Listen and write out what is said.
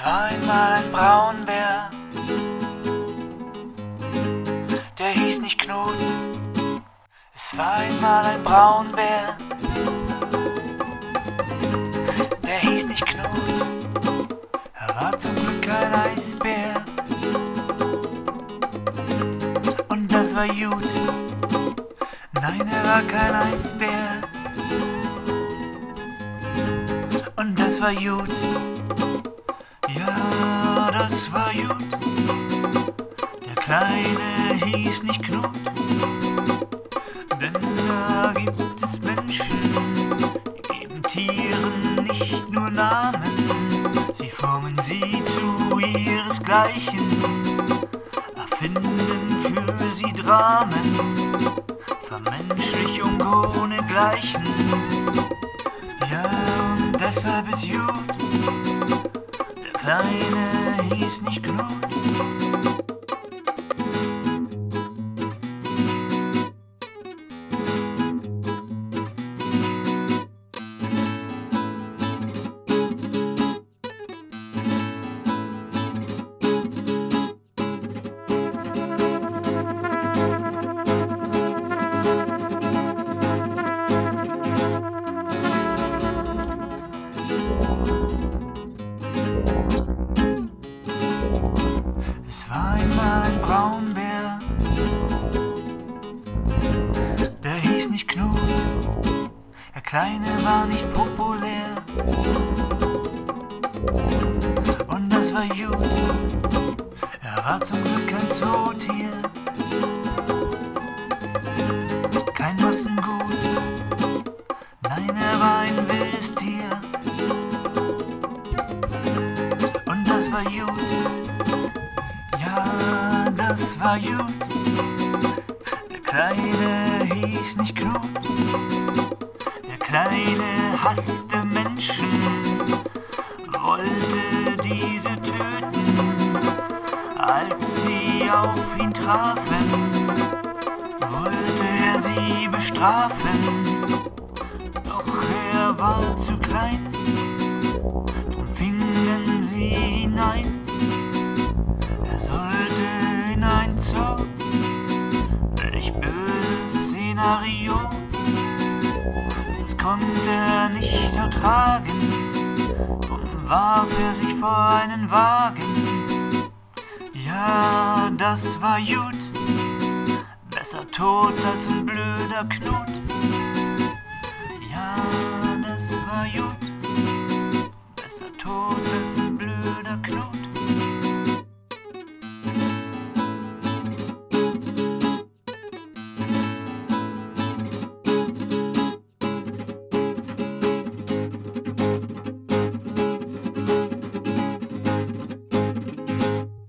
war einmal ein Braunbär, der hieß nicht Knut. Es war einmal ein Braunbär, der hieß nicht Knut. Er war zum Glück kein Eisbär, und das war gut. Nein, er war kein Eisbär, und das war gut. Ja, das war gut. Der Kleine hieß nicht Knut, denn da gibt es Menschen, die geben Tieren nicht nur Namen, sie formen sie zu ihresgleichen, erfinden für sie Dramen, Vermenschlichung ohnegleichen. Ja, und deshalb ist gut, der Kleine hieß nicht Knut. Es war einmal ein Braunbär, der hieß nicht Knut. Der Kleine war nicht populär, und das war gut. Er war zum Glück kein Zootier, kein Massengut. Nein, er war ein wildes Tier, und das war gut. Ja, das war gut. Der Kleine hieß nicht Knut. Der Kleine hasste Menschen, wollte diese töten, als sie auf ihn trafen, wollte er sie bestrafen, doch er war zu klein, drum fingen sie ihn ein. Er sollte in ein Zoo, welch böses Szenario, das konnte er nicht ertragen, drum warf er sich vor einen Wagen. Ja, das war gut, besser tot als ein blöder Knut.